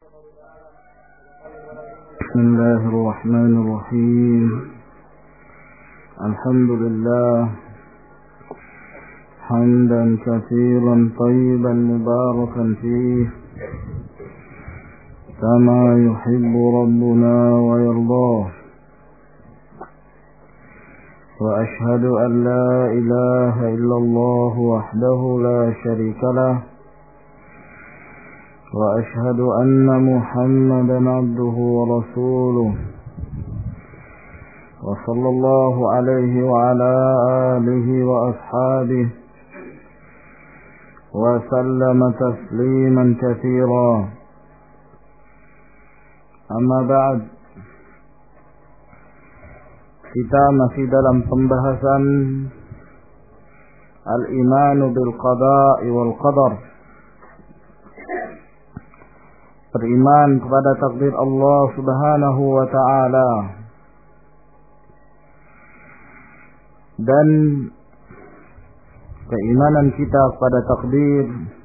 بسم الله الرحمن الرحيم. الحمد لله حمدا كثيرا طيبا مباركا فيه كما يحب ربنا ويرضاه، وأشهد أن لا إله إلا الله وحده لا شريك له، وأشهد أن محمدا عبده ورسوله، وصلى الله عليه وعلى آله وأصحابه وسلم تسليما كثيرا. Amma ba'd, kita masih dalam pembahasan al-imanu bil qada'i wal qadar, beriman kepada takdir Allah Subhanahu wa ta'ala, dan keimanan kita kepada takdir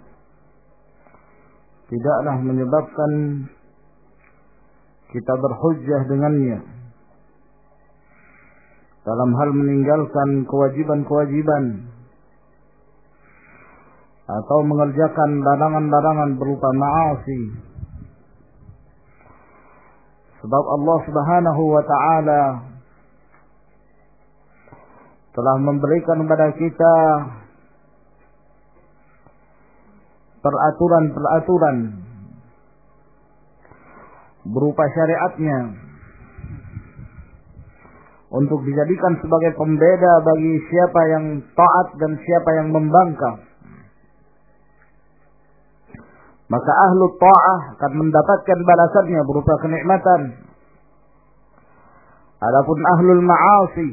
tidaklah menyebabkan kita berhujjah dengannya dalam hal meninggalkan kewajiban-kewajiban atau mengerjakan larangan-larangan berupa ma'asi. Sebab Allah Subhanahu wa ta'ala telah memberikan kepada kita peraturan-peraturan berupa syariatnya untuk dijadikan sebagai pembeda bagi siapa yang taat dan siapa yang membangkang. Maka ahlu ta'ah akan mendapatkan balasannya berupa kenikmatan. Adapun ahlul ma'asi,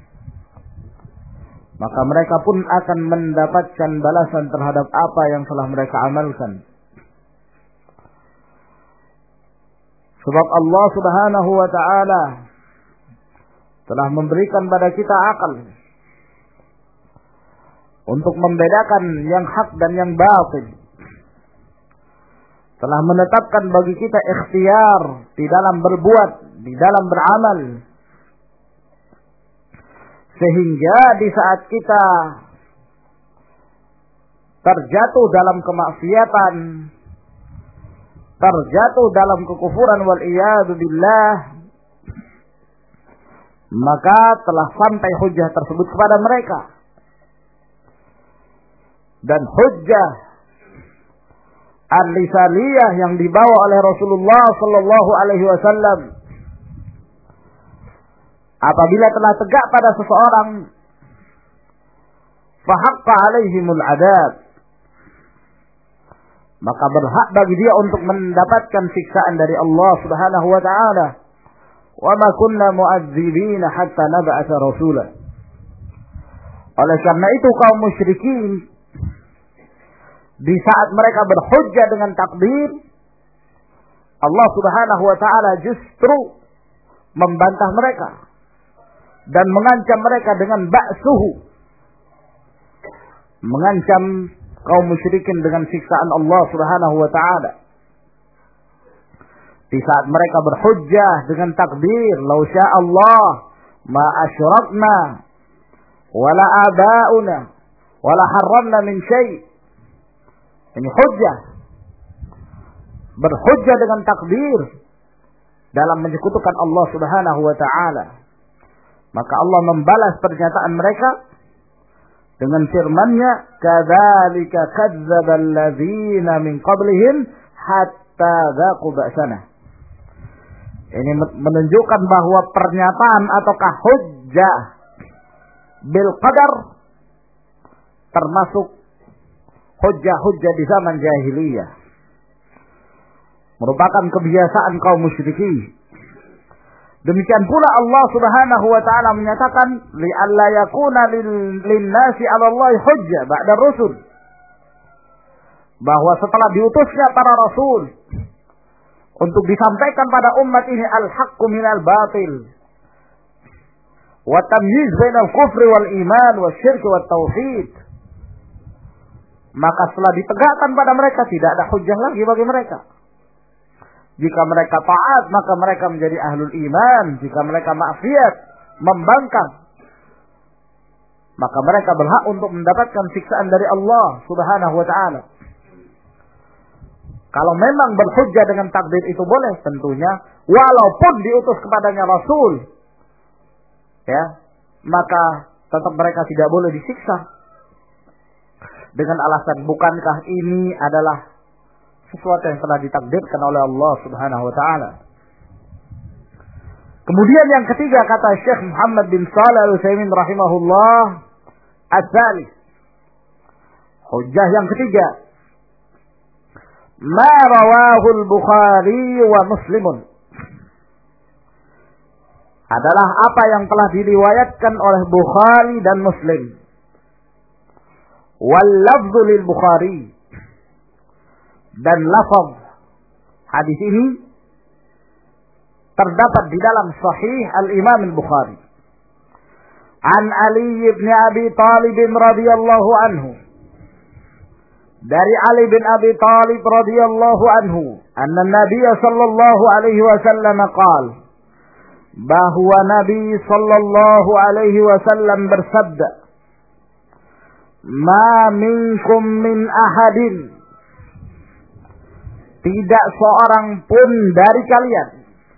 maka mereka pun akan mendapatkan balasan terhadap apa yang telah mereka amalkan. Sebab Allah Subhanahu wa ta'ala telah memberikan pada kita akal untuk membedakan yang hak dan yang batil. Telah menetapkan bagi kita ikhtiar di dalam berbuat, di dalam beramal. Sehingga di saat kita terjatuh dalam kemaksiatan, terjatuh dalam kekufuran wal iyadu billah, maka telah sampai hujjah tersebut kepada mereka. Dan hujjah al-lisaniyah yang dibawa oleh Rasulullah sallallahu alaihi wasallam apabila telah tegak pada seseorang, fa haqqa alaihimul adab, maka berhak bagi dia untuk mendapatkan siksaan dari Allah Subhanahu wa ta'ala. Wa ma kunna mu'adzibina hatta nab'atha rasula. Oleh karena itu kaum musyrikin di saat mereka berhujjah dengan takdir, Allah Subhanahu wa ta'ala justru membantah mereka dan mengancam mereka dengan ba'suhu, mengancam kaum musyrikin dengan siksaan Allah Subhanahu wa ta'ala. Di saat mereka berhujjah dengan takdir, law syaa Allah ma asyrakna wala abauna wala harramna min syai'. Ini hujjah, berhujjah dengan takdir dalam menyekutukan Allah Subhanahu wa ta'ala. Maka Allah membalas pernyataan mereka dengan firman-Nya, kadzalika kadzdzabal ladzina min qablihim hatta dzaqu ba'sana. Ini menunjukkan bahwa pernyataan ataukah hujjah bil qadar termasuk hujjah-hujjah di zaman jahiliyah, merupakan kebiasaan kaum musyrikin. Demikian pula Allah Subhanahu wa ta'ala menyatakan, li'alla yakuna lin-nasi 'ala Allah hujjah ba'da rusul, bahwa setelah diutusnya para rasul untuk disampaikan pada umat ini al-haqqu minal batil wa tamyiz bainal kufri wal iman wasyirk wat tauhid, maka setelah ditegakkan pada mereka tidak ada hujjah lagi bagi mereka. Jika mereka taat, maka mereka menjadi ahlul iman. Jika mereka maksiat, membangkang, maka mereka berhak untuk mendapatkan siksaan dari Allah Subhanahu wa ta'ala. Kalau memang berhujjah dengan takdir itu boleh tentunya, walaupun diutus kepadanya Rasul, ya, maka tetap mereka tidak boleh disiksa dengan alasan bukankah ini adalah sesuatu yang telah ditakdirkan oleh Allah Subhanahu wa ta'ala. Kemudian yang ketiga, kata Syekh Muhammad bin Shalih Al-Utsaimin rahimahullah, ats-tsalits, hujjah yang ketiga, ma rawahu al-Bukhari wa Muslimun, adalah apa yang telah diriwayatkan oleh Bukhari dan Muslim. Wal lafdhu lil Bukhari, dan lafaz hadis ini terdapat di dalam Sahih Al-Imam Al-Bukhari. An Ali bin Abi Talib radhiyallahu anhu, dari Ali bin Abi Talib radhiyallahu anhu, anna Nabi sallallahu alaihi wasallam qala, bahwa Nabi sallallahu alaihi wasallam bersabda, ma minkum min ahadin, tidak seorang pun dari kalian,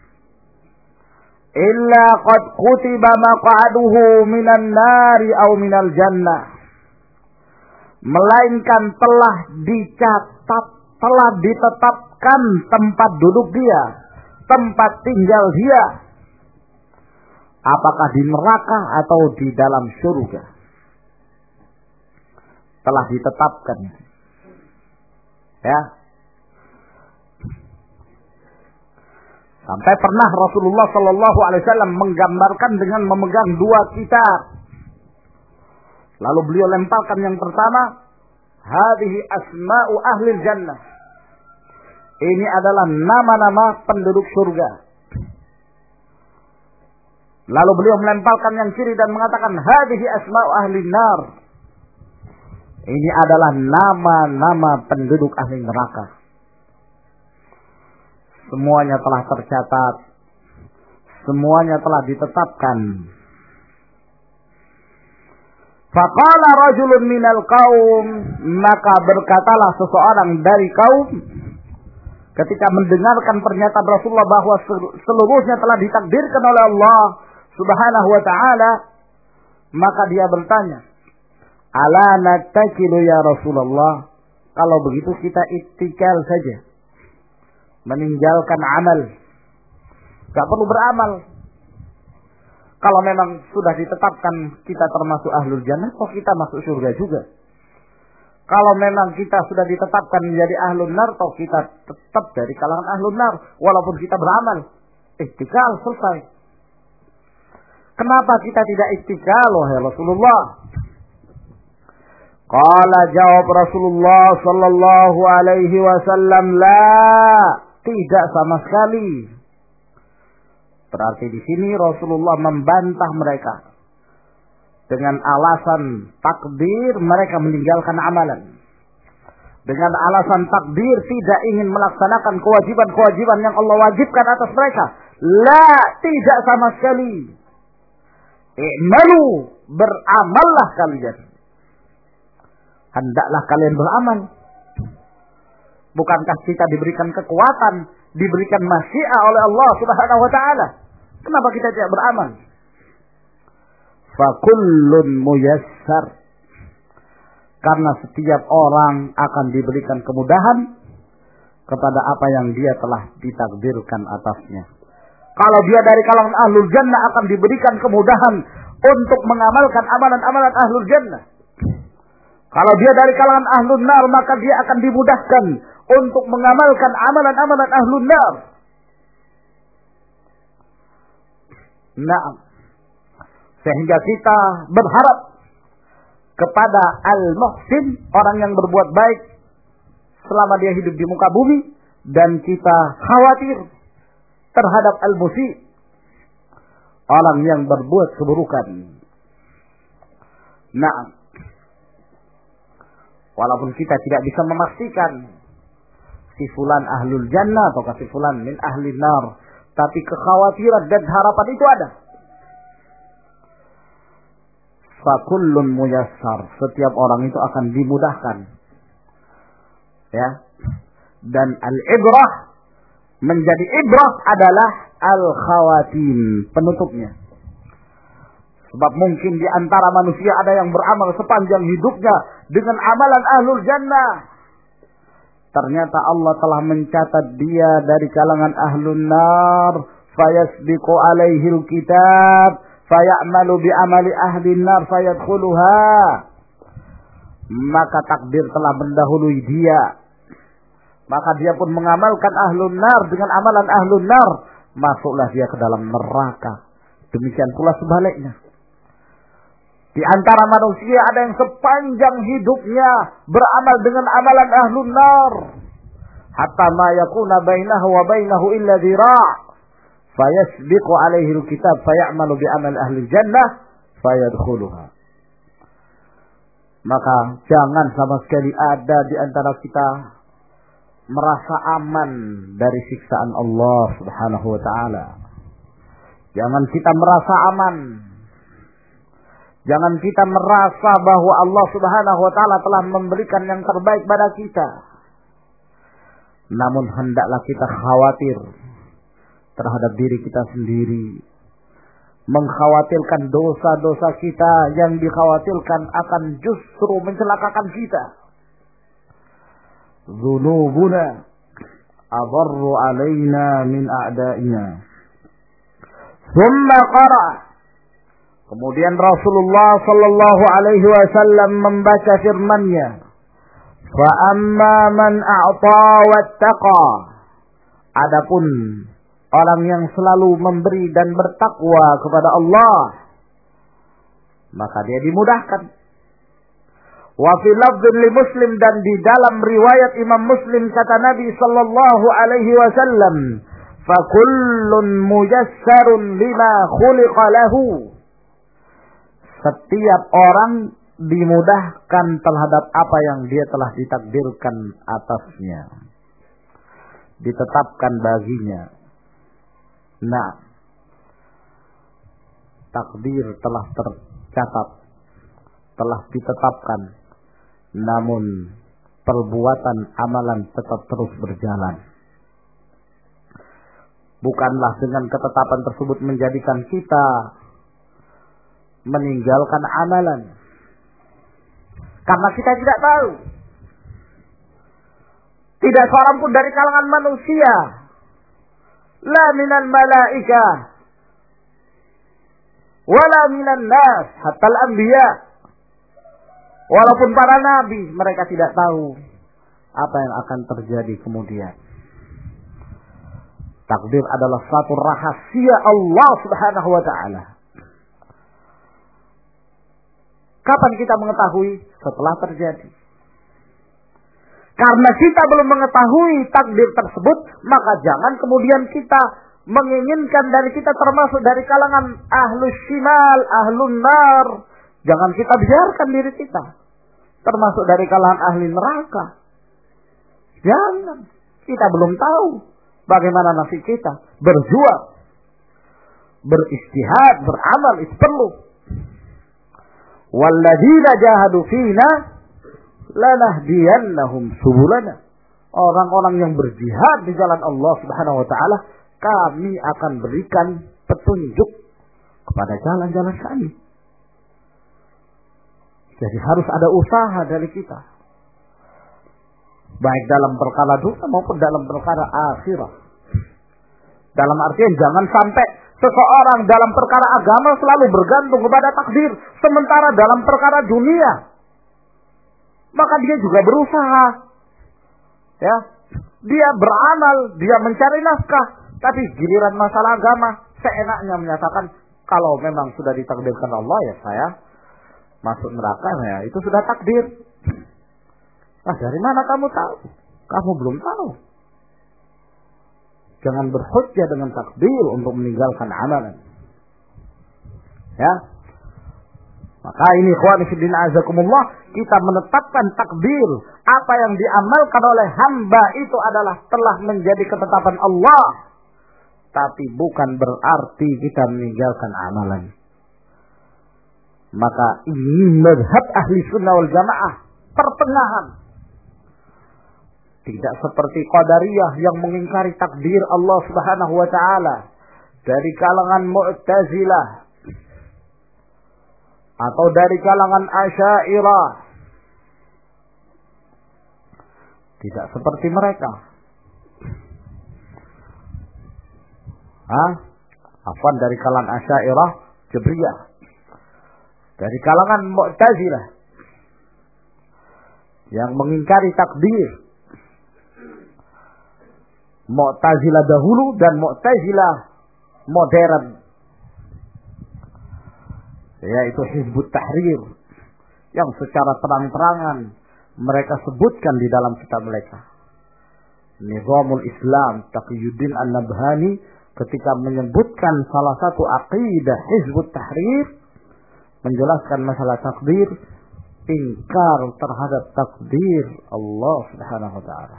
illa qad kutiba maq'aduhu minan nari aw minal jannah, melainkan telah dicatat, telah ditetapkan tempat duduk dia, tempat tinggal dia, apakah di neraka atau di dalam surga, telah ditetapkan. Ya. Sampai pernah Rasulullah sallallahu alaihi wasallam menggambarkan dengan memegang dua kitab. Lalu beliau lemparkan yang pertama, hadhihi asma'u ahli jannah. Ini adalah nama-nama penduduk surga. Lalu beliau melemparkan yang kiri dan mengatakan, hadhihi asma'u ahli nar. Ini adalah nama-nama penduduk ahli neraka. Semuanya telah tercatat, semuanya telah ditetapkan. Faqala rajulun minal qaum, maka berkatalah seseorang dari kaum ketika mendengarkan pernyataan Rasulullah bahwa seluruhnya telah ditakdirkan oleh Allah Subhanahu wa ta'ala, maka dia bertanya, ala nattakilu ya Rasulullah, kalau begitu kita ittikal saja, meninggalkan amal, gak perlu beramal. Kalau memang sudah ditetapkan kita termasuk ahlul jannah, kok kita masuk surga juga. Kalau memang kita sudah ditetapkan menjadi ahlul nar, toh kita tetap dari kalangan ahlul nar, walaupun kita beramal. Ittikal, selesai. Kenapa kita tidak ittikal, wahai Rasulullah? Qala, jawab Rasulullah sallallahu alaihi wasallam, la, tidak sama sekali. Berarti di sini Rasulullah membantah mereka dengan alasan takdir mereka meninggalkan amalan. Dengan alasan takdir tidak ingin melaksanakan kewajiban-kewajiban yang Allah wajibkan atas mereka. La, tidak sama sekali. I'malu, beramallah kalian. Hendaklah kalian beramal. Bukankah kita diberikan kekuatan, diberikan masyiah oleh Allah Subhanahu wa ta'ala? Kenapa kita tidak beramal? Fakullun muyassar, karena setiap orang akan diberikan kemudahan kepada apa yang dia telah ditakdirkan atasnya. Kalau dia dari kalangan ahlul jannah, akan diberikan kemudahan untuk mengamalkan amalan-amalan ahlul jannah. Kalau dia dari kalangan ahlul nar, maka dia akan dimudahkan untuk mengamalkan amalan-amalan ahlul nar. Nah, sehingga kita berharap kepada al-muhsin, orang yang berbuat baik selama dia hidup di muka bumi, dan kita khawatir terhadap al-musi, orang yang berbuat keburukan. Nah, walaupun kita tidak bisa memastikan si fulan ahlul jannah atau si fulan min ahli nar. Tapi kekhawatiran dan harapan itu ada. Fakullun muyassar. Setiap orang itu akan dimudahkan. Ya. Dan al-ibrah, menjadi ibrah adalah al-khawatim, penutupnya. Sebab mungkin di antara manusia ada yang beramal sepanjang hidupnya dengan amalan ahlul jannah. Ternyata Allah telah mencatat dia dari kalangan ahlun nar. Fayasbiqu alaihil kitab. Faya'malu bi'amali ahlin nar fayadkhuluha. Maka takdir telah mendahului dia. Maka dia pun mengamalkan ahlun nar dengan amalan ahlun nar. Masuklah dia ke dalam neraka. Demikian pula sebaliknya. Di antara manusia ada yang sepanjang hidupnya beramal dengan amalan ahlun nar. Hatta ma yakuna bainahu wa bainahu illa dhira'. Fayasbiqu alaihi alkitab fayamalu bi'amal ahli jannah fayadkhuluha. Maka jangan sama sekali ada di antara kita merasa aman dari siksaan Allah Subhanahu wa taala. Jangan kita merasa aman. Jangan kita merasa bahwa Allah Subhanahu wa taala telah memberikan yang terbaik pada kita. Namun hendaklah kita khawatir terhadap diri kita sendiri. Mengkhawatirkan dosa-dosa kita yang dikhawatirkan akan justru mencelakakan kita. Dzunubuna adarru alaina min a'daina. Thumma qara'a. Kemudian Rasulullah sallallahu alaihi wasallam membaca firman-Nya, "Fa amma man a'ta wattaqa." Adapun orang yang selalu memberi dan bertakwa kepada Allah, maka dia dimudahkan. Wa fi lafdhin li Muslim, dan di dalam riwayat Imam Muslim kata Nabi sallallahu alaihi wasallam, "Fa kullun muyassarun lima khuliqa lahu." Setiap orang dimudahkan terhadap apa yang dia telah ditakdirkan atasnya, ditetapkan baginya. Nah, takdir telah tercatat, telah ditetapkan, namun perbuatan amalan tetap terus berjalan. Bukanlah dengan ketetapan tersebut menjadikan kita meninggalkan amalan, karena kita tidak tahu. Tidak seorang pun dari kalangan manusia, la minal malaika wala minan nas, hatta al-anbiya, walaupun para nabi, mereka tidak tahu apa yang akan terjadi kemudian. Takdir adalah satu rahasia Allah Subhanahu wa taala. Kapan kita mengetahui? Setelah terjadi. Karena kita belum mengetahui takdir tersebut, maka jangan kemudian kita menginginkan dan kita termasuk dari kalangan ahlus shimal, ahlun nar. Jangan kita biarkan diri kita termasuk dari kalangan ahli neraka. Jangan. Kita belum tahu bagaimana nasib kita. Berjuang, beristihad, beramal itu perlu. Walladzina jahadu fina lanahdiyannahum subulana. Orang-orang yang berjihad di jalan Allah Subhanahu wa taala, kami akan berikan petunjuk kepada jalan-jalan kami. Jadi harus ada usaha dari kita, baik dalam perkara dunia maupun dalam perkara akhirat. Dalam artian jangan sampai seseorang dalam perkara agama selalu bergantung kepada takdir, sementara dalam perkara dunia maka dia juga berusaha, ya, dia beramal, dia mencari nafkah, tapi giliran masalah agama seenaknya menyatakan kalau memang sudah ditakdirkan Allah, ya saya masuk neraka, ya itu sudah takdir. Nah, dari mana kamu tahu? Kamu belum tahu. Jangan berhujjah dengan takdir untuk meninggalkan amalan. Ya. Maka ini ikhwan fillah azakumullah, kita menetapkan takdir apa yang diamalkan oleh hamba itu adalah telah menjadi ketetapan Allah. Tapi bukan berarti kita meninggalkan amalan. Maka ini mazhab ahli sunnah wal jamaah, pertengahan. Tidak seperti Qadariyah yang mengingkari takdir Allah Subhanahu wa taala, dari kalangan Mu'tazilah atau dari kalangan Asy'ariyah. Tidak seperti mereka. Afwan, dari kalangan Asy'ariyah, Jabriyah. Dari kalangan Mu'tazilah yang mengingkari takdir. Mu'tazilah dahulu dan Mu'tazilah modern, yaitu Hizbut Tahrir, yang secara terang-terangan mereka sebutkan di dalam kitab mereka Nizamul Islam Taqiyuddin An-Nabhani, ketika menyebutkan salah satu aqidah Hizbut Tahrir, menjelaskan masalah takdir, ingkar terhadap takdir Allah Subhanahu wa taala,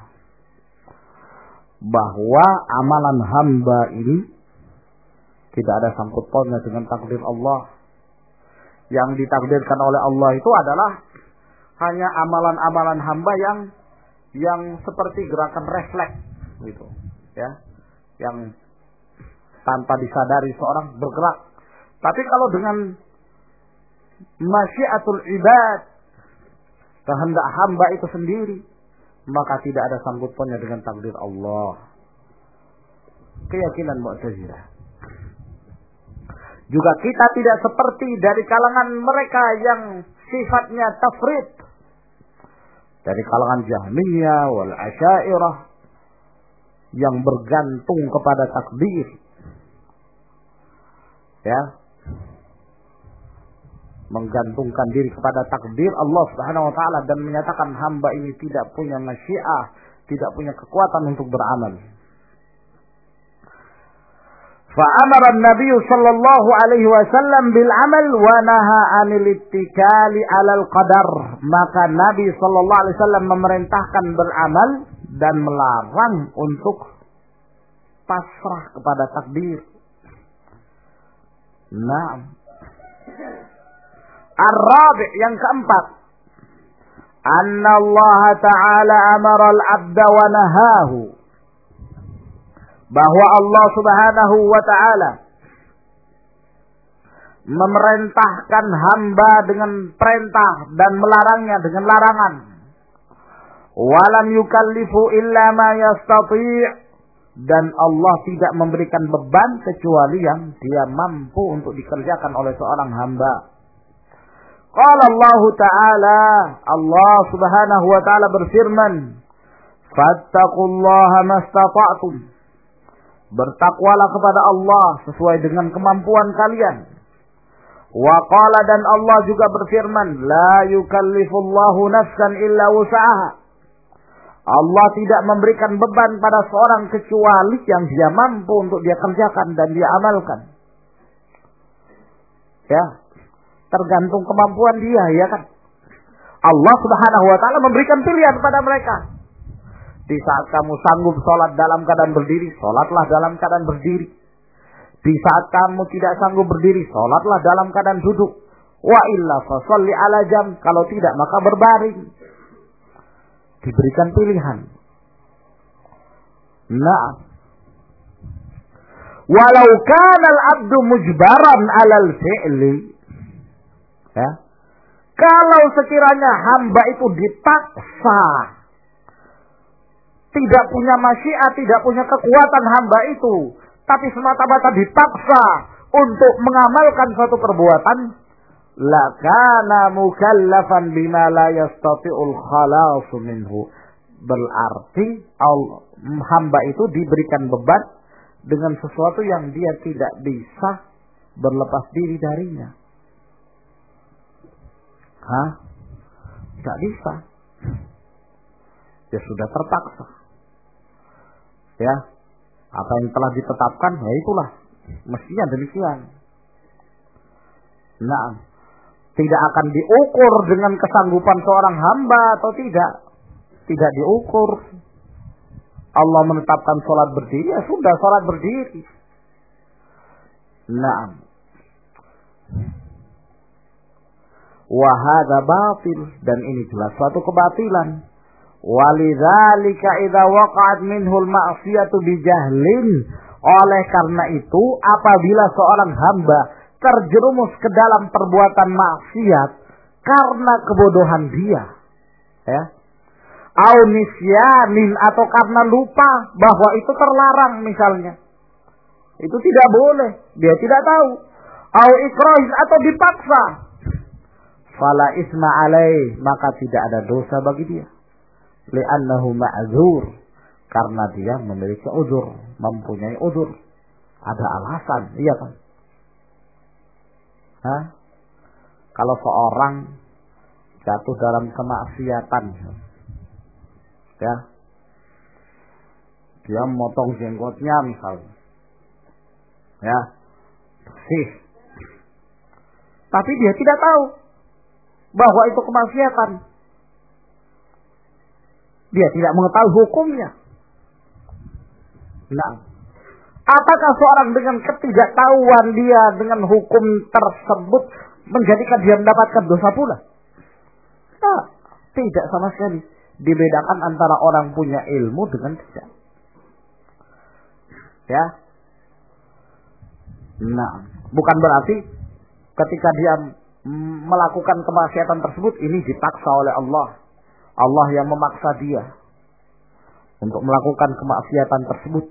bahwa amalan hamba ini tidak ada sangkut pautnya dengan takdir Allah. Yang ditakdirkan oleh Allah itu adalah hanya amalan-amalan hamba yang seperti gerakan refleks gitu, ya, yang tanpa disadari seorang bergerak. Tapi kalau dengan masyiatul ibad, kehendak hamba itu sendiri, maka tidak ada sangkut pautnya dengan takdir Allah. Keyakinan Mu'tazilah. Juga kita tidak seperti dari kalangan mereka yang sifatnya tafrid, dari kalangan Jahmiyah wal Asy'ariyah, yang bergantung kepada takdir, ya, menggantungkan diri kepada takdir Allah Subhanahu wa taala dan menyatakan hamba ini tidak punya masyiah, tidak punya kekuatan untuk beramal. Fa'amara an-nabiy sallallahu alaihi wasallam bil amal wa naha 'anil ittikali 'alal qadar. Maka Nabi sallallahu alaihi wasallam memerintahkan beramal dan melarang untuk pasrah kepada takdir. Naam. Ar-rabi', yang keempat, anna Allah Ta'ala amara al-'abda wa nahahu, bahwa Allah Subhanahu wa taala memerintahkan hamba dengan perintah dan melarangnya dengan larangan. Walam yukallifu illa ma yastati', dan Allah tidak memberikan beban kecuali yang Dia mampu untuk dikerjakan oleh seorang hamba. Qala Allah Ta'ala, Allah Subhanahu wa taala berfirman, fattaqullaha mastata'tum, bertakwalah kepada Allah sesuai dengan kemampuan kalian. Wa qala, dan Allah juga berfirman, la yukallifullahu nafsan illa wus'aha, Allah tidak memberikan beban pada seorang kecuali yang Dia mampu untuk dia kerjakan dan dia amalkan. Ya, tergantung kemampuan dia, ya kan. Allah Subhanahu wa taala memberikan pilihan pada mereka. Di saat kamu sanggup sholat dalam keadaan berdiri, sholatlah dalam keadaan berdiri. Di saat kamu tidak sanggup berdiri, sholatlah dalam keadaan duduk. Wa illa fasalli ala jam, kalau tidak maka berbaring. Diberikan pilihan. Nah, walau kana al-'abdu mujbaran 'alal fi'li, ya, kalau sekiranya hamba itu dipaksa, tidak punya masyiat, tidak punya kekuatan hamba itu, tapi semata-mata dipaksa untuk mengamalkan suatu perbuatan, lakana mukallafan bima la yastati'ul khalasu minhu, berarti hamba itu diberikan beban dengan sesuatu yang dia tidak bisa berlepas diri darinya. Tidak bisa. Ya sudah terpaksa. Ya, apa yang telah ditetapkan, ya itulah mestinya demikian. Nah, Tidak akan diukur dengan kesanggupan seorang hamba atau tidak. Tidak diukur. Allah menetapkan sholat berdiri, ya sudah sholat berdiri. Naam. Wa hadza batil, dan ini jelas suatu kebatilan. Walidzalika idza waqa'at minhul ma'siyatu bijahlin. Oleh karena itu, apabila seorang hamba terjerumus ke dalam perbuatan maksiat karena kebodohan dia, ya, au nisyanin, atau karena lupa bahwa itu terlarang misalnya, itu tidak boleh, dia tidak tahu, au ikrahin, atau dipaksa, fala isma alaih, maka tidak ada dosa bagi dia, li'annahu ma'zur, karena dia memiliki uzur, mempunyai uzur, ada alasan, iya kan? Kalau seorang jatuh dalam kemaksiatan, ya, dia memotong jenggotnya misalnya, ya, bersih, tapi dia tidak tahu bahwa itu kemaksiatan, dia tidak mengetahui hukumnya. Nah, apakah seorang dengan ketidaktahuan dia dengan hukum tersebut menjadikan dia mendapatkan dosa pula? Nah, tidak sama sekali. Dibedakan antara orang punya ilmu dengan tidak. Ya. Nah, bukan berarti ketika dia melakukan kemaksiatan tersebut ini dipaksa oleh Allah. Allah yang memaksa dia untuk melakukan kemaksiatan tersebut.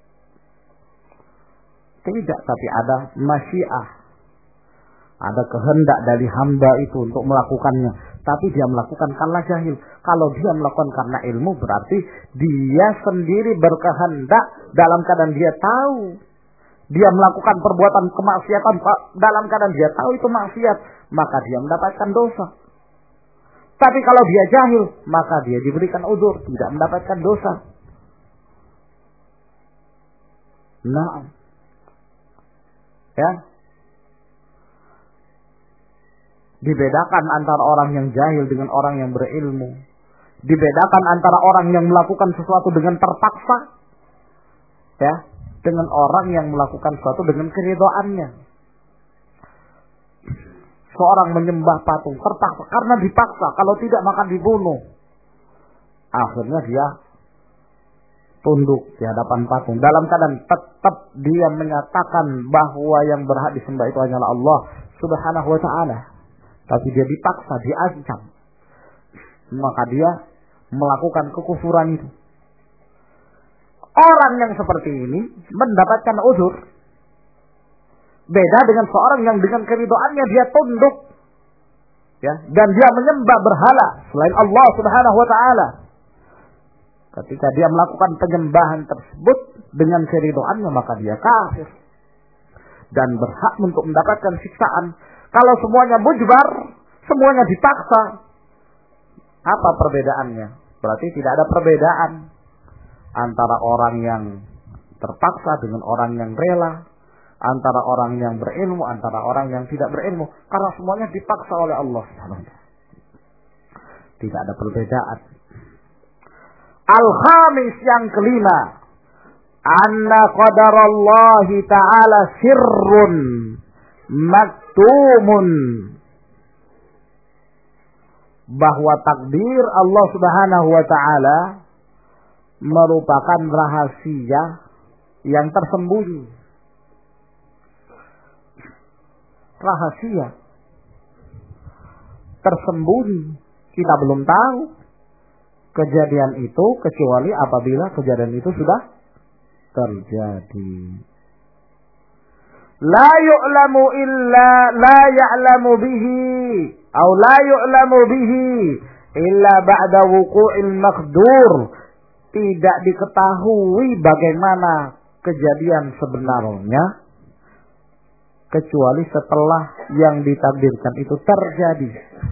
Tidak, tapi ada masyiah. Ada kehendak dari hamba itu untuk melakukannya. Tapi dia melakukan karena jahil. Kalau dia melakukan karena ilmu, berarti dia sendiri berkehendak dalam keadaan dia tahu. Dia melakukan perbuatan kemaksiatan dalam keadaan dia tahu itu maksiat. Maka dia mendapatkan dosa. Tapi kalau dia jahil, maka dia diberikan uzur, tidak mendapatkan dosa. Nah, ya, dibedakan antara orang yang jahil dengan orang yang berilmu. Dibedakan antara orang yang melakukan sesuatu dengan terpaksa, ya, dengan orang yang melakukan sesuatu dengan keridhaannya. Seorang menyembah patung terpaksa karena dipaksa, kalau tidak maka dibunuh. Akhirnya dia tunduk di hadapan patung dalam keadaan tetap dia menyatakan bahwa yang berhak disembah itu hanyalah Allah Subhanahu wa taala. Tapi dia dipaksa, diancam. Maka dia melakukan kekufuran itu. Orang yang seperti ini mendapatkan uzur. Beda dengan seorang yang dengan keridhaannya dia tunduk, ya, dan dia menyembah berhala selain Allah Subhanahu wa taala. Ketika dia melakukan penyembahan tersebut dengan keridhaannya, maka dia kafir dan berhak untuk mendapatkan siksaan. Kalau semuanya mujbar, semuanya dipaksa, apa perbedaannya? Berarti tidak ada perbedaan antara orang yang terpaksa dengan orang yang rela, antara orang yang berilmu, antara orang yang tidak berilmu, karena semuanya dipaksa oleh Allah. Tidak ada perbedaan. Al-khamis, yang kelima, anna qadarallahi ta'ala sirrun maktumun, bahwa takdir Allah Subhanahu wa taala merupakan rahasia yang tersembunyi. Rahasia tersembunyi, kita belum tahu kejadian itu kecuali apabila kejadian itu sudah terjadi. La yu'lamu illa la ya'lamu bihi atau la yu'lamu bihi illa ba'da wuqu'il maqdur. Tidak diketahui bagaimana kejadian sebenarnya kecuali setelah yang ditakdirkan itu terjadi.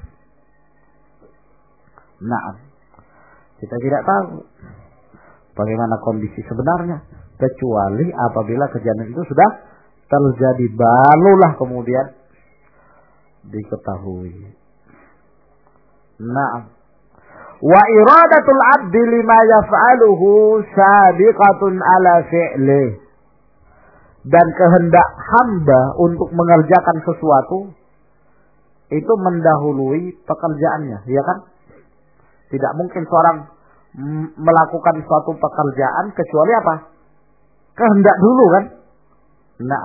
Nah, kita tidak tahu bagaimana kondisi sebenarnya kecuali apabila kejadian itu sudah terjadi, barulah kemudian diketahui. Naam. Wa iradatul abdi lima yaf'aluhu sabiqatun ala fi'lih. Dan kehendak hamba untuk mengerjakan sesuatu itu mendahului pekerjaannya, ya kan? Tidak mungkin seorang melakukan suatu pekerjaan kecuali apa? Kehendak dulu kan? Nah,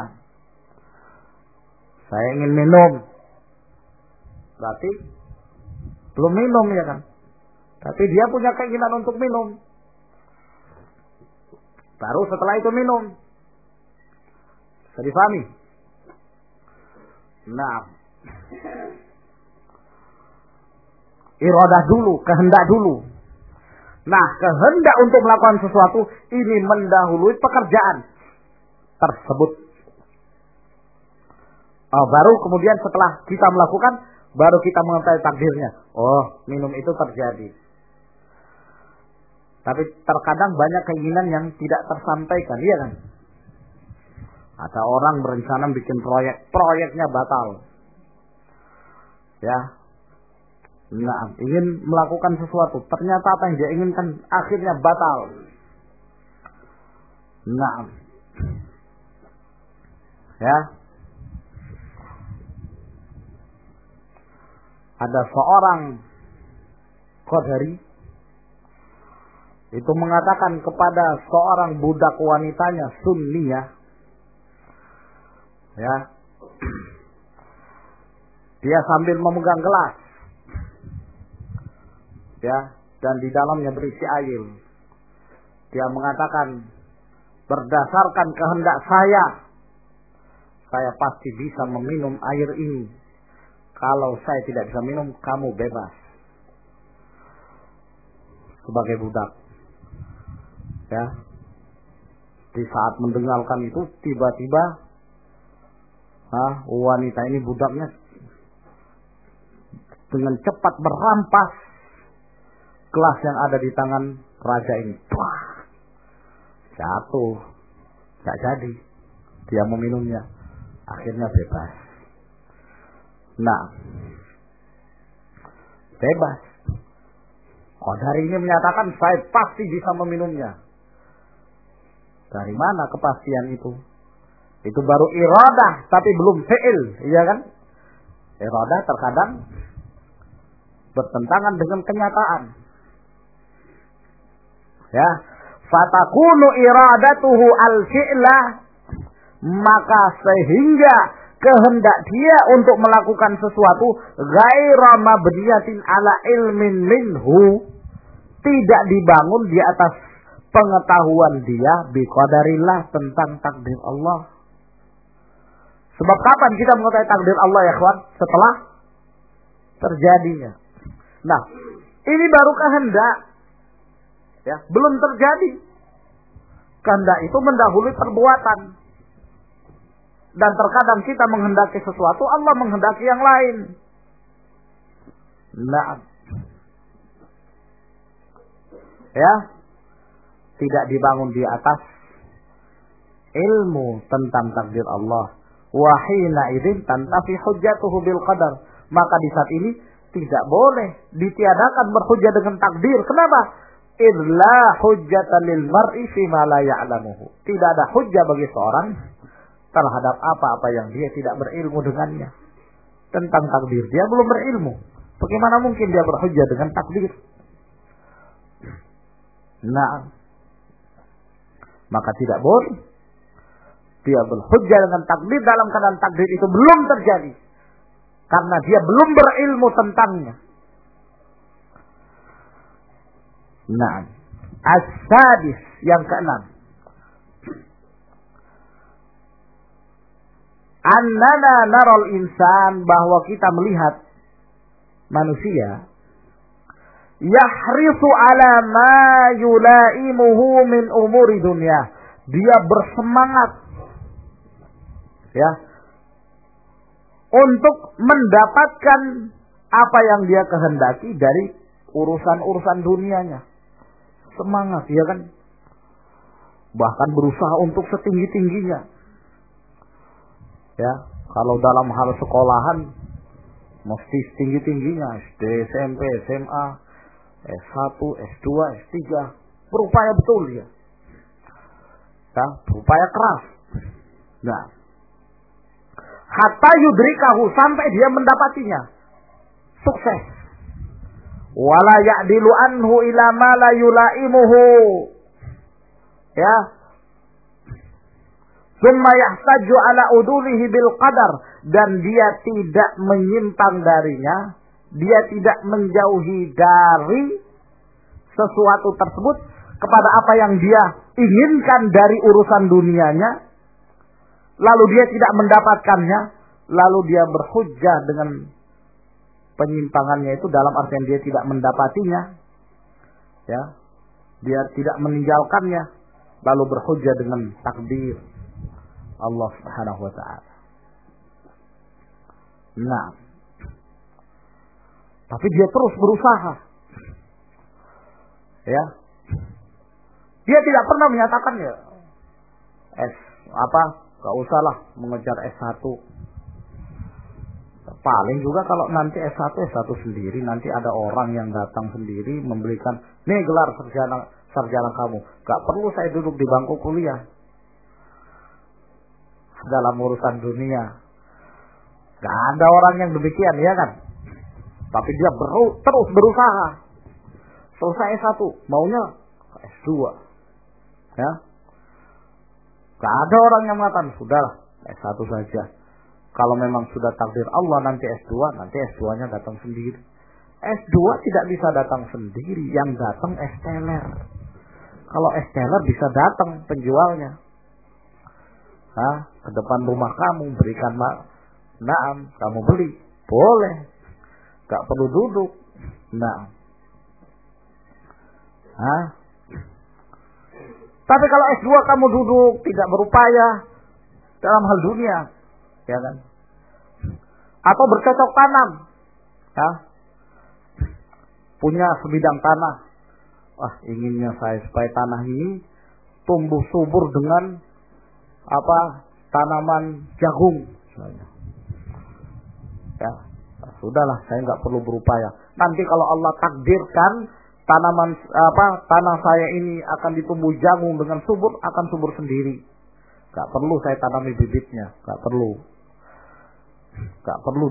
saya ingin minum, berarti belum minum ya kan? Tapi dia punya keinginan untuk minum. Baru setelah itu minum. Bisa difahami? Nah, iradah dulu, kehendak dulu. Nah, kehendak untuk melakukan sesuatu ini mendahului pekerjaan tersebut. Baru kemudian setelah kita melakukan, baru kita mengetahui takdirnya. Oh, minum itu terjadi. Tapi terkadang banyak keinginan yang tidak tersampaikan, iya kan? Ada orang berencana bikin proyeknya batal. Ya. Nah, ingin melakukan sesuatu, ternyata apa yang dia inginkan akhirnya batal. Nah. Ya. Ada seorang Qadari itu mengatakan kepada seorang budak wanitanya Sunniyah, ya, dia sambil memegang gelas, ya, dan di dalamnya berisi air. Dia mengatakan, berdasarkan kehendak saya pasti bisa meminum air ini. Kalau saya tidak bisa minum, kamu bebas. Sebagai budak, ya, di saat mendengarkan itu tiba-tiba wanita ini, budaknya dengan cepat merampas gelas yang ada di tangan raja ini. Wah, jatuh, tak jadi dia meminumnya, akhirnya bebas. Nah, bebas. Qadari ini menyatakan saya pasti bisa meminumnya. Dari mana kepastian itu? Itu baru iradah, tapi belum fi'il, iya kan? Iradah terkadang bertentangan dengan kenyataan. Ya, fatakunu iradatuhu al-fi'la, maka sehingga kehendak dia untuk melakukan sesuatu ghaira mabniyatin ala ilmin minhu, tidak dibangun di atas pengetahuan dia biqadarillah, tentang takdir Allah. Sebab kapan kita mengetahui takdir Allah ya kawan? Setelah terjadinya. Nah, ini baru kehendak, ya, belum terjadi. Kehendak itu mendahului perbuatan. Dan terkadang kita menghendaki sesuatu, Allah menghendaki yang lain. Nah, ya, tidak dibangun di atas ilmu tentang takdir Allah. Wahina idzin tantafi hujjatuhu bil qadar. Maka di saat ini tidak boleh ditiadakan berhujjah dengan takdir. Kenapa? Illa hujjatan lil mar'i fi ma la ya'lamuhu. Tidak ada hujjah bagi seorang terhadap apa-apa yang dia tidak berilmu dengannya. Tentang takdir dia belum berilmu. Bagaimana mungkin dia berhujjah dengan takdir? Nah, maka tidak boleh dia berhujjah dengan takdir dalam keadaan takdir itu belum terjadi, karena dia belum berilmu tentangnya. Nah, as-sadis, yang keenam, annana naral insan, bahwa kita melihat manusia yahrisu ala ma yulaimuhu min umuri dunia, dia bersemangat, ya, untuk mendapatkan apa yang dia kehendaki dari urusan-urusan dunianya. Semangat, ya kan? Bahkan berusaha untuk setinggi-tingginya. Ya, kalau dalam hal sekolahan mesti tinggi-tingginya, SD, SMP, SMA, S1, S2, S3, berupaya betul dia. Ya, berupaya keras. Nah, hatta yudrikahu, sampai dia mendapatinya. Sukses. Wala ya'dilu anhu ila ma la yulaimuhu. Ya. Summa yahtaju ala udulihi bil qadar, dan dia tidak menyimpang darinya, dia tidak menjauhi dari sesuatu tersebut kepada apa yang dia inginkan dari urusan dunianya, lalu dia tidak mendapatkannya, lalu dia berhujjah dengan penyimpangannya itu dalam artian dia tidak mendapatinya, ya, dia tidak meninggalkannya, lalu berhujjah dengan takdir Allah Subhanahu wa taala. Nah, tapi dia terus berusaha. Ya. Dia tidak pernah menyatakan ya enggak usahlah mengejar S1. Paling juga kalau nanti S1 sendiri, nanti ada orang yang datang sendiri membelikan, nih gelar sarjana kamu. Enggak perlu saya duduk di bangku kuliah. Dalam urusan dunia gak ada orang yang demikian, ya kan? Tapi dia terus berusaha. Selesai S1, maunya S2. Ya. Gak ada orang yang mengatakan, sudahlah S1 saja. Kalau memang sudah takdir Allah nanti S2, nanti S2-nya datang sendiri. S2 tidak bisa datang sendiri, yang datang S-teller. Kalau S-teller bisa datang penjualnya. Ke depan rumah kamu, berikan naam, kamu beli, boleh, gak perlu duduk. Tapi kalau S2 kamu duduk, tidak berupaya dalam hal dunia, ya kan? Atau bercocok tanam, ya, punya sebidang tanah, inginnya saya supaya tanah ini tumbuh subur dengan tanaman jagung, ya, sudahlah, saya nggak perlu berupaya. Nanti kalau Allah takdirkan tanah saya ini akan ditumbuh jagung dengan subur, akan subur sendiri. Nggak perlu saya tanami bibitnya, nggak perlu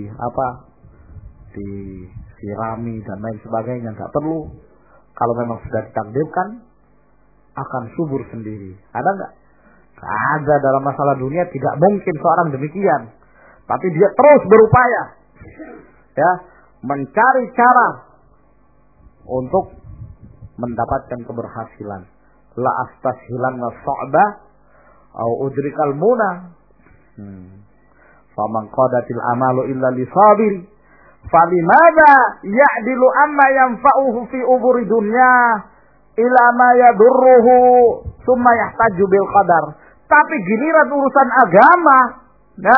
disirami dan lain sebagainya, nggak perlu. Kalau memang sudah ditakdirkan akan subur sendiri. Ada nggak? Ada. Dalam masalah dunia tidak mungkin seorang demikian. Tapi dia terus berupaya, ya, mencari cara untuk mendapatkan keberhasilan. La astashilan wa sa'ba au udrikal muna. Faman qadatil amalu illa lisabiri. Falimada ya'dilu amma yanfa'uhu fi umuri dunya ila ma yadurruhu summa yahtaju bil qadar. Tapi giliran urusan agama, ya,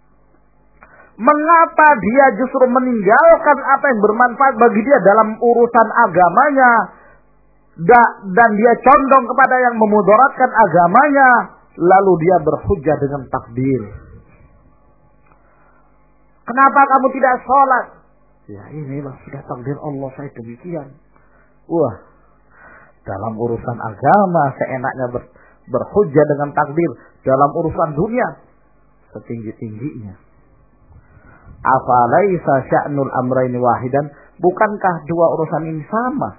mengapa dia justru meninggalkan apa yang bermanfaat bagi dia dalam urusan agamanya, dan dia condong kepada yang memudaratkan agamanya, lalu dia berhujjah dengan takdir. Kenapa kamu tidak sholat? Ya inilah sudah takdir Allah, saya demikian. Wah, dalam urusan agama seenaknya berhujjah dengan takdir. Dalam urusan dunia setinggi-tingginya. Afalaisa sya'nul amraini wahidan? Bukankah dua urusan ini sama?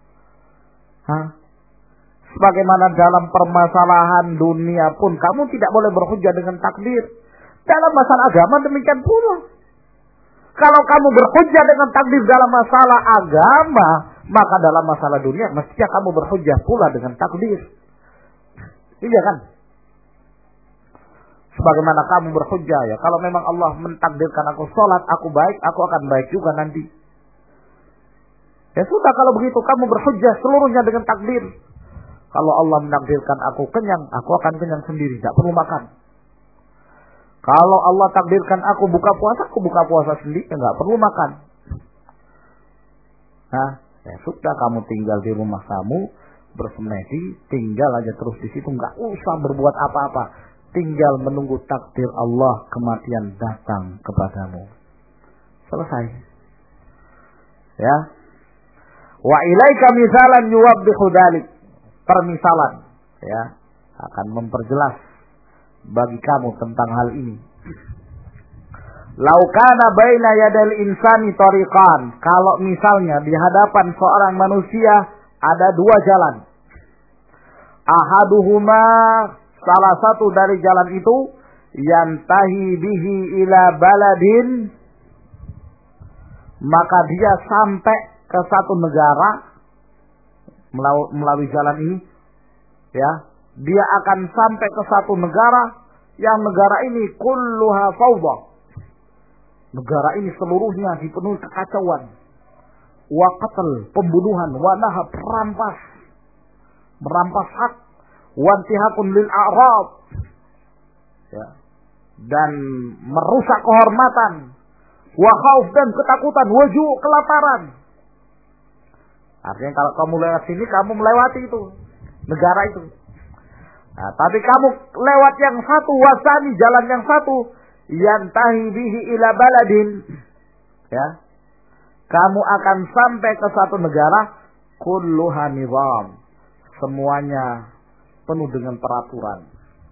Sebagaimana dalam permasalahan dunia pun kamu tidak boleh berhujjah dengan takdir, dalam masalah agama demikian pula. Kalau kamu berhujjah dengan takdir dalam masalah agama, maka dalam masalah dunia mestinya kamu berhujjah pula dengan takdir. Iya kan? Sebagaimana kamu berhujjah, ya, kalau memang Allah mentakdirkan aku sholat, aku baik, aku akan baik juga nanti. Ya sudah, kalau begitu kamu berhujjah seluruhnya dengan takdir. Kalau Allah mentakdirkan aku kenyang, aku akan kenyang sendiri, tidak perlu makan. Kalau Allah takdirkan aku buka puasa sendiri, nggak perlu makan. Ya sudah, kamu tinggal di rumah kamu, bersemedi, tinggal aja terus di situ, nggak usah berbuat apa-apa. Tinggal menunggu takdir Allah, kematian datang kepadamu. Selesai. Ya. Wa ilaika misalan yuwaddihu dzalik. Permisalan, ya, akan memperjelas bagi kamu tentang hal ini. Lau kana baina yadal insani tariqan. Kalau misalnya di hadapan seorang manusia ada dua jalan. Ahaduhuma, salah satu dari jalan itu, yantahi bihi ila baladin, maka dia sampai ke satu negara melalui jalan ini, ya, dia akan sampai ke satu negara yang negara ini kulluha fawda. Negara ini seluruhnya dipenuhi kekacauan, wa qatl, pembunuhan, wa nahab, merampas hak, wa intihakun lil a'rad, ya, dan merusak kehormatan, wa khauf, dan ketakutan, wa ju', kelaparan. Artinya kalau kamu lewat sini, kamu melewati itu negara itu. Nah, tapi kamu lewat yang satu, wasani, jalan yang satu, yantahi bihi ila baladin, ya, kamu akan sampai ke satu negara kulluha nizam, semuanya penuh dengan peraturan.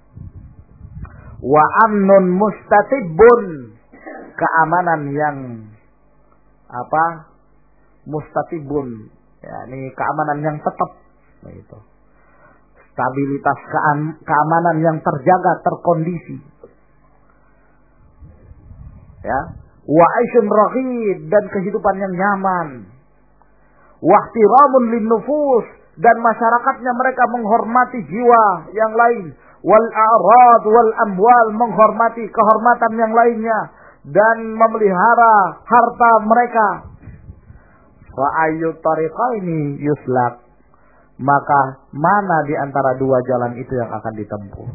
Wa amnun mustatibun, keamanan yang apa? Mustatibun, ya, ini keamanan yang tetap, itu. Stabilitas keamanan yang terjaga, terkondisi. Ya, wa aisyun raghid, dan kehidupan yang nyaman. Wa ihtiramun lin nufus, dan masyarakatnya mereka menghormati jiwa yang lain. Wal a'rad wal amwal, menghormati kehormatan yang lainnya dan memelihara harta mereka. Wa ayyu tariqaini yuslak, maka mana di antara dua jalan itu yang akan ditempuh?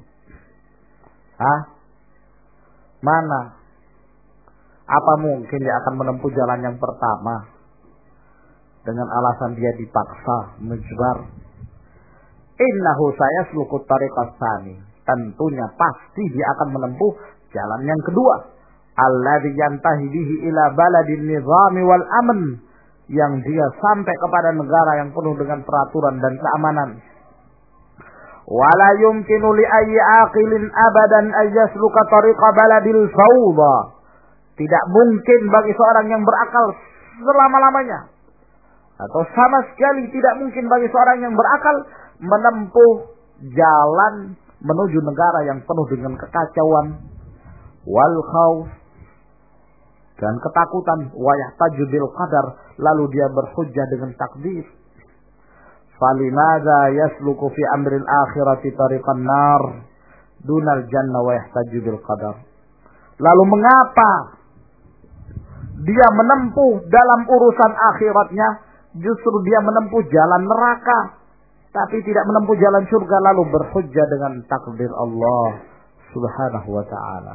Mana? Apa mungkin dia akan menempuh jalan yang pertama dengan alasan dia dipaksa, mujbar? Innahu sayasluku tariqas tsani, tentunya pasti dia akan menempuh jalan yang kedua. Alladzi yantahi bihi ila baladin nizami wal amn, yang dia sampai kepada negara yang penuh dengan peraturan dan keamanan. Wala yumkinu li ayyi aqilin abadan ay yasluka tariqa baladil fawda. Tidak mungkin bagi seorang yang berakal selama-lamanya, atau sama sekali tidak mungkin bagi seorang yang berakal menempuh jalan menuju negara yang penuh dengan kekacauan, wal khauf, dan ketakutan, wa yahtaju bil qadar, lalu dia berhujjah dengan takdir. Falimadza yasluku fi amril akhirati tariqan nar dunal jannah wa yahtaju bil qadar. Lalu mengapa dia menempuh dalam urusan akhiratnya, justru dia menempuh jalan neraka, tapi tidak menempuh jalan surga, lalu berhujjah dengan takdir Allah subhanahu wa ta'ala.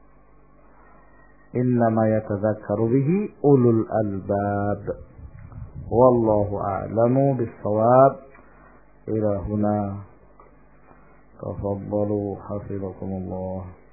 Innama yatadzakkaru bihi ulul albab. Wallahu a'lamu bis-shawab. Ila huna tafaddalu hafizakumullah.